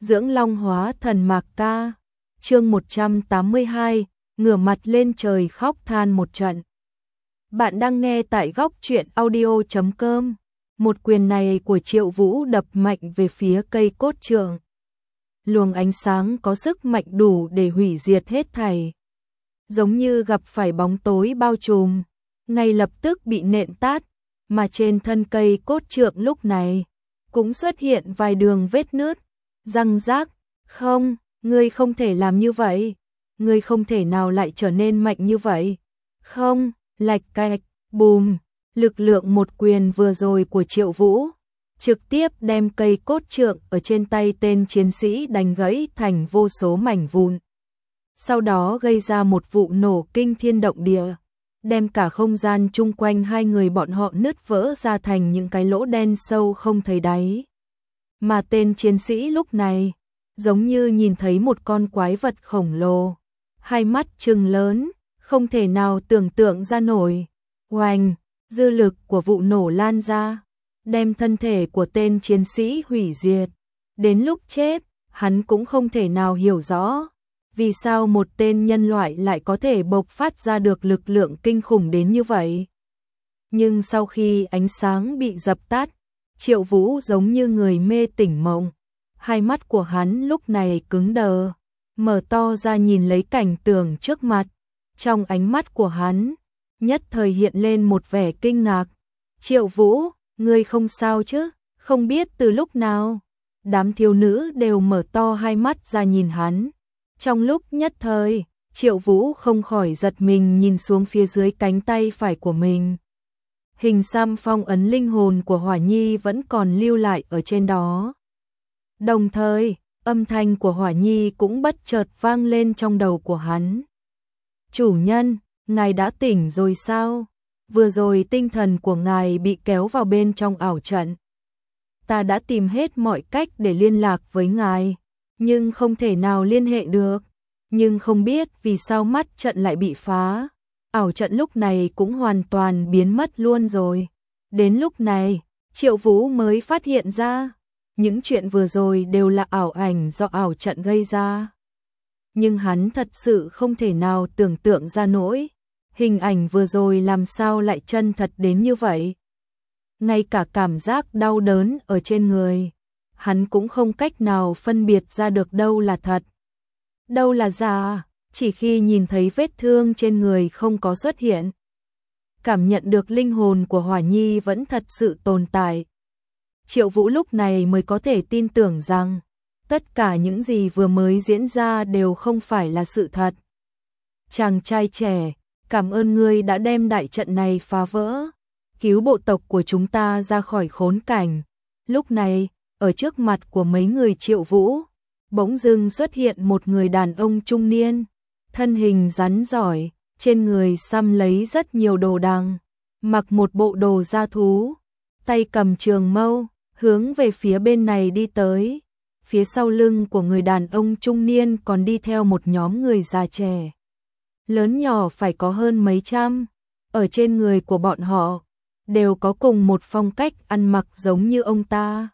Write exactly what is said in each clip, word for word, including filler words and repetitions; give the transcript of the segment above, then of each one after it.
dưỡng long hóa thần Mạc Ca. Chương một trăm tám mươi hai, ngửa mặt lên trời khóc than một trận. Bạn đang nghe tại góc truyện audio chấm com. Một quyền này của Triệu Vũ đập mạnh về phía cây cốt trượng. Luồng ánh sáng có sức mạnh đủ để hủy diệt hết thảy. Giống như gặp phải bóng tối bao trùm, ngay lập tức bị nện tát, mà trên thân cây cốt trượng lúc này cũng xuất hiện vài đường vết nứt, răng rác. Không, ngươi không thể làm như vậy, ngươi không thể nào lại trở nên mạnh như vậy. Không, lạch cạch, bùm, lực lượng một quyền vừa rồi của Triệu Vũ trực tiếp đem cây cốt trượng ở trên tay tên chiến sĩ đánh gãy thành vô số mảnh vụn. Sau đó gây ra một vụ nổ kinh thiên động địa, đem cả không gian chung quanh hai người bọn họ nứt vỡ ra thành những cái lỗ đen sâu không thấy đáy. Mà tên chiến sĩ lúc này giống như nhìn thấy một con quái vật khổng lồ, hai mắt trừng lớn, không thể nào tưởng tượng ra nổi. Oanh, dư lực của vụ nổ lan ra, đem thân thể của tên chiến sĩ hủy diệt. Đến lúc chết, hắn cũng không thể nào hiểu rõ vì sao một tên nhân loại lại có thể bộc phát ra được lực lượng kinh khủng đến như vậy. Nhưng sau khi ánh sáng bị dập tắt, Triệu Vũ giống như người mê tỉnh mộng. Hai mắt của hắn lúc này cứng đờ, mở to ra nhìn lấy cảnh tượng trước mặt. Trong ánh mắt của hắn, nhất thời hiện lên một vẻ kinh ngạc. Triệu Vũ, ngươi không sao chứ? Không biết từ lúc nào, đám thiếu nữ đều mở to hai mắt ra nhìn hắn. Trong lúc nhất thời, Triệu Vũ không khỏi giật mình nhìn xuống phía dưới cánh tay phải của mình. Hình xăm phong ấn linh hồn của Hỏa Nhi vẫn còn lưu lại ở trên đó. Đồng thời, âm thanh của Hỏa Nhi cũng bất chợt vang lên trong đầu của hắn. Chủ nhân, ngài đã tỉnh rồi sao? Vừa rồi tinh thần của ngài bị kéo vào bên trong ảo trận. Ta đã tìm hết mọi cách để liên lạc với ngài, nhưng không thể nào liên hệ được. Nhưng không biết vì sao mắt trận lại bị phá. Ảo trận lúc này cũng hoàn toàn biến mất luôn rồi. Đến lúc này, Triệu Vũ mới phát hiện ra, những chuyện vừa rồi đều là ảo ảnh do ảo trận gây ra. Nhưng hắn thật sự không thể nào tưởng tượng ra nổi, hình ảnh vừa rồi làm sao lại chân thật đến như vậy. Ngay cả cảm giác đau đớn ở trên người, hắn cũng không cách nào phân biệt ra được đâu là thật, đâu là giả. Chỉ khi nhìn thấy vết thương trên người không có xuất hiện, cảm nhận được linh hồn của Hỏa Nhi vẫn thật sự tồn tại, Triệu Vũ lúc này mới có thể tin tưởng rằng tất cả những gì vừa mới diễn ra đều không phải là sự thật. Chàng trai trẻ, cảm ơn ngươi đã đem đại trận này phá vỡ, cứu bộ tộc của chúng ta ra khỏi khốn cảnh. Lúc này, ở trước mặt của mấy người Triệu Vũ, bỗng dưng xuất hiện một người đàn ông trung niên, thân hình rắn giỏi, trên người xăm lấy rất nhiều đồ đằng, mặc một bộ đồ da thú, tay cầm trường mâu, hướng về phía bên này đi tới. Phía sau lưng của người đàn ông trung niên còn đi theo một nhóm người già trẻ, lớn nhỏ phải có hơn mấy trăm. Ở trên người của bọn họ đều có cùng một phong cách ăn mặc giống như ông ta.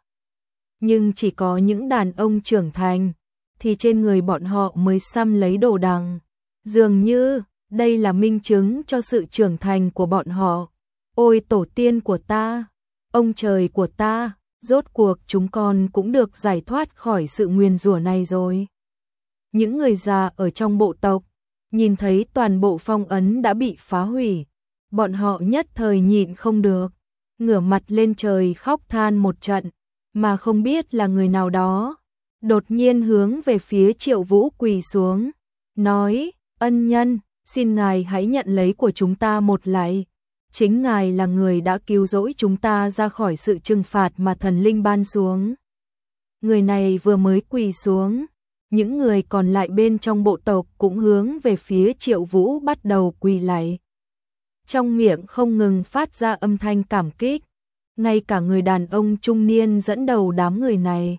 Nhưng chỉ có những đàn ông trưởng thành thì trên người bọn họ mới xăm lấy đồ đằng. Dường như đây là minh chứng cho sự trưởng thành của bọn họ. Ôi tổ tiên của ta, ông trời của ta, rốt cuộc chúng con cũng được giải thoát khỏi sự nguyền rủa này rồi. Những người già ở trong bộ tộc nhìn thấy toàn bộ phong ấn đã bị phá hủy, bọn họ nhất thời nhịn không được, ngửa mặt lên trời khóc than một trận, mà không biết là người nào đó đột nhiên hướng về phía Triệu Vũ quỳ xuống, nói: ân nhân, xin ngài hãy nhận lấy của chúng ta một lạy. Chính ngài là người đã cứu rỗi chúng ta ra khỏi sự trừng phạt mà thần linh ban xuống. Người này vừa mới quỳ xuống, những người còn lại bên trong bộ tộc cũng hướng về phía Triệu Vũ bắt đầu quỳ lạy. Trong miệng không ngừng phát ra âm thanh cảm kích. Ngay cả người đàn ông trung niên dẫn đầu đám người này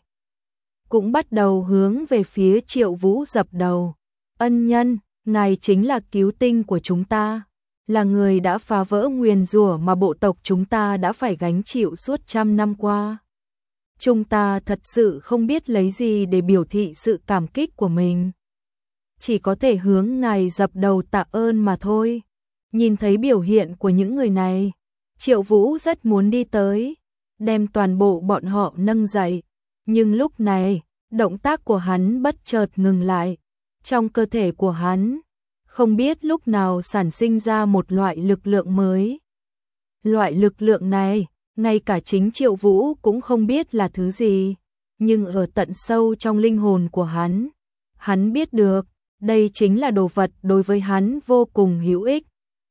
cũng bắt đầu hướng về phía Triệu Vũ dập đầu. Ân nhân, ngài chính là cứu tinh của chúng ta, là người đã phá vỡ nguyền rủa mà bộ tộc chúng ta đã phải gánh chịu suốt trăm năm qua. Chúng ta thật sự không biết lấy gì để biểu thị sự cảm kích của mình. Chỉ có thể hướng ngài dập đầu tạ ơn mà thôi. Nhìn thấy biểu hiện của những người này, Triệu Vũ rất muốn đi tới, đem toàn bộ bọn họ nâng dậy. Nhưng lúc này, động tác của hắn bất chợt ngừng lại. Trong cơ thể của hắn, không biết lúc nào sản sinh ra một loại lực lượng mới. Loại lực lượng này, ngay cả chính Triệu Vũ cũng không biết là thứ gì. Nhưng ở tận sâu trong linh hồn của hắn, hắn biết được, đây chính là đồ vật đối với hắn vô cùng hữu ích.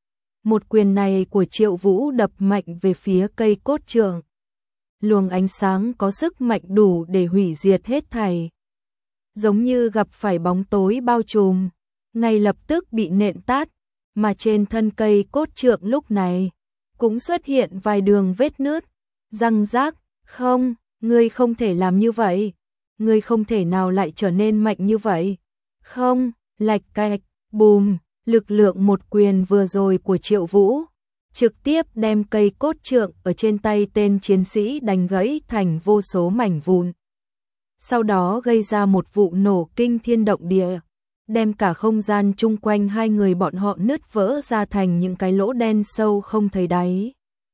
Một quyền này của Triệu Vũ đập mạnh về phía cây cốt trượng. Luồng ánh sáng có sức mạnh đủ để hủy diệt hết thảy. Giống như gặp phải bóng tối bao trùm, ngay lập tức bị nện tát, mà trên thân cây cốt trượng lúc này cũng xuất hiện vài đường vết nứt, răng rác. Không, ngươi không thể làm như vậy, ngươi không thể nào lại trở nên mạnh như vậy. Không, lạch cạch, bùm, lực lượng một quyền vừa rồi của Triệu Vũ trực tiếp đem cây cốt trượng ở trên tay tên chiến sĩ đánh gãy thành vô số mảnh vụn. Sau đó gây ra một vụ nổ kinh thiên động địa, đem cả không gian chung quanh hai người bọn họ nứt vỡ ra thành những cái lỗ đen sâu không thấy đáy.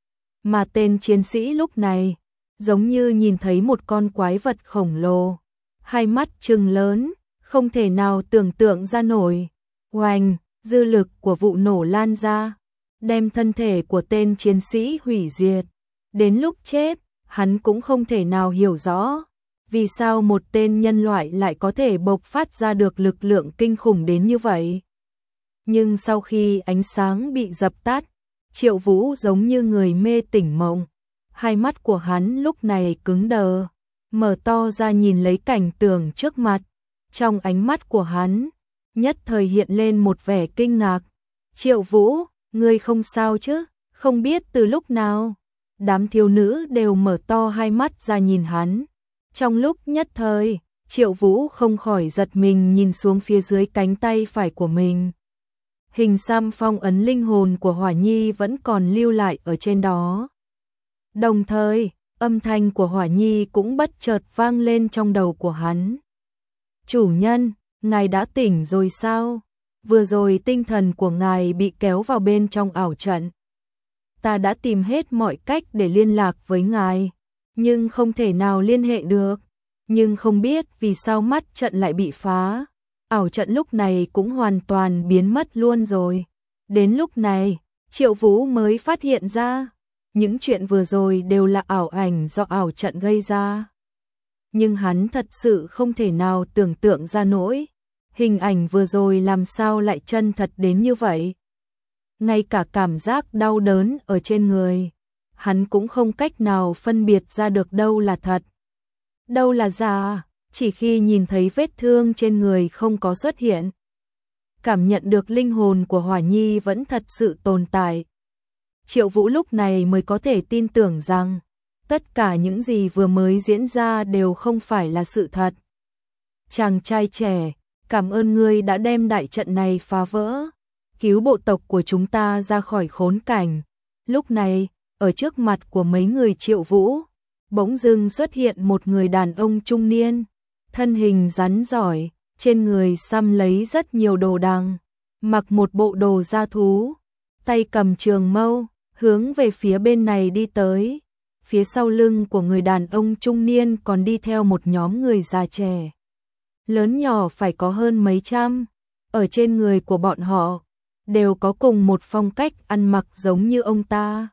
Mà tên chiến sĩ lúc này, giống như nhìn thấy một con quái vật khổng lồ, hai mắt trừng lớn, không thể nào tưởng tượng ra nổi. Oanh, dư lực của vụ nổ lan ra, đem thân thể của tên chiến sĩ hủy diệt. Đến lúc chết, hắn cũng không thể nào hiểu rõ, vì sao một tên nhân loại lại có thể bộc phát ra được lực lượng kinh khủng đến như vậy. Nhưng sau khi ánh sáng bị dập tắt, Triệu Vũ giống như người mê tỉnh mộng. Hai mắt của hắn lúc này cứng đờ, mở to ra nhìn lấy cảnh tượng trước mặt. Trong ánh mắt của hắn, nhất thời hiện lên một vẻ kinh ngạc. Triệu Vũ, ngươi không sao chứ? Không biết từ lúc nào, đám thiếu nữ đều mở to hai mắt ra nhìn hắn. Trong lúc nhất thời, Triệu Vũ không khỏi giật mình nhìn xuống phía dưới cánh tay phải của mình. Hình xăm phong ấn linh hồn của Hỏa Nhi vẫn còn lưu lại ở trên đó. Đồng thời, âm thanh của Hỏa Nhi cũng bất chợt vang lên trong đầu của hắn. Chủ nhân, ngài đã tỉnh rồi sao? Vừa rồi tinh thần của ngài bị kéo vào bên trong ảo trận. Ta đã tìm hết mọi cách để liên lạc với ngài, nhưng không thể nào liên hệ được. Nhưng không biết vì sao mắt trận lại bị phá. Ảo trận lúc này cũng hoàn toàn biến mất luôn rồi. Đến lúc này, Triệu Vũ mới phát hiện ra, những chuyện vừa rồi đều là ảo ảnh do ảo trận gây ra. Nhưng hắn thật sự không thể nào tưởng tượng ra nổi, hình ảnh vừa rồi làm sao lại chân thật đến như vậy. Ngay cả cảm giác đau đớn ở trên người, hắn cũng không cách nào phân biệt ra được đâu là thật, đâu là giả. Chỉ khi nhìn thấy vết thương trên người không có xuất hiện, cảm nhận được linh hồn của Hỏa Nhi vẫn thật sự tồn tại, Triệu Vũ lúc này mới có thể tin tưởng rằng tất cả những gì vừa mới diễn ra đều không phải là sự thật. Chàng trai trẻ, cảm ơn ngươi đã đem đại trận này phá vỡ, cứu bộ tộc của chúng ta ra khỏi khốn cảnh. Lúc này, ở trước mặt của mấy người Triệu Vũ, bỗng dưng xuất hiện một người đàn ông trung niên, thân hình rắn giỏi, trên người xăm lấy rất nhiều đồ đằng, mặc một bộ đồ da thú, tay cầm trường mâu, hướng về phía bên này đi tới. Phía sau lưng của người đàn ông trung niên còn đi theo một nhóm người già trẻ, lớn nhỏ phải có hơn mấy trăm. Ở trên người của bọn họ đều có cùng một phong cách ăn mặc giống như ông ta.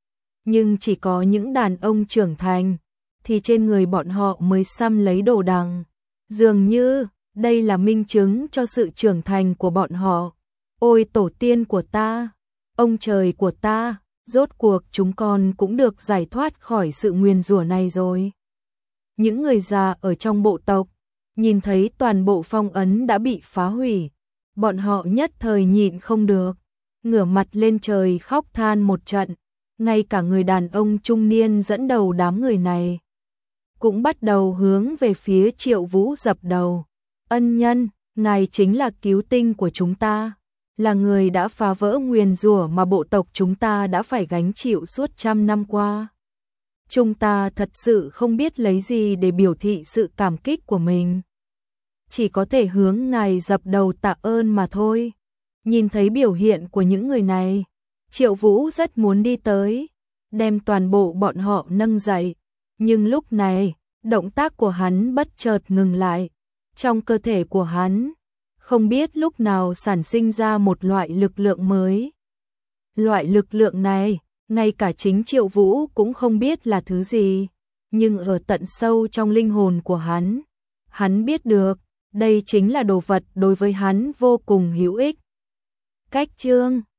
Nhưng chỉ có những đàn ông trưởng thành thì trên người bọn họ mới xăm lấy đồ đằng. Dường như đây là minh chứng cho sự trưởng thành của bọn họ. Ôi tổ tiên của ta, ông trời của ta, rốt cuộc chúng con cũng được giải thoát khỏi sự nguyền rủa này rồi. Những người già ở trong bộ tộc nhìn thấy toàn bộ phong ấn đã bị phá hủy, bọn họ nhất thời nhịn không được, ngửa mặt lên trời khóc than một trận. Ngay cả người đàn ông trung niên dẫn đầu đám người này cũng bắt đầu hướng về phía Triệu Vũ dập đầu. Ân nhân, ngài chính là cứu tinh của chúng ta, là người đã phá vỡ nguyền rủa mà bộ tộc chúng ta đã phải gánh chịu suốt trăm năm qua. chúng ta thật sự không biết lấy gì để biểu thị sự cảm kích của mình. Chỉ có thể hướng ngài dập đầu tạ ơn mà thôi. Nhìn thấy biểu hiện của những người này, Triệu Vũ rất muốn đi tới, đem toàn bộ bọn họ nâng dậy. Nhưng lúc này, động tác của hắn bất chợt ngừng lại. Trong cơ thể của hắn, không biết lúc nào sản sinh ra một loại lực lượng mới. Loại lực lượng này, ngay cả chính Triệu Vũ cũng không biết là thứ gì. Nhưng ở tận sâu trong linh hồn của hắn, hắn biết được, đây chính là đồ vật đối với hắn vô cùng hữu ích. Cách chương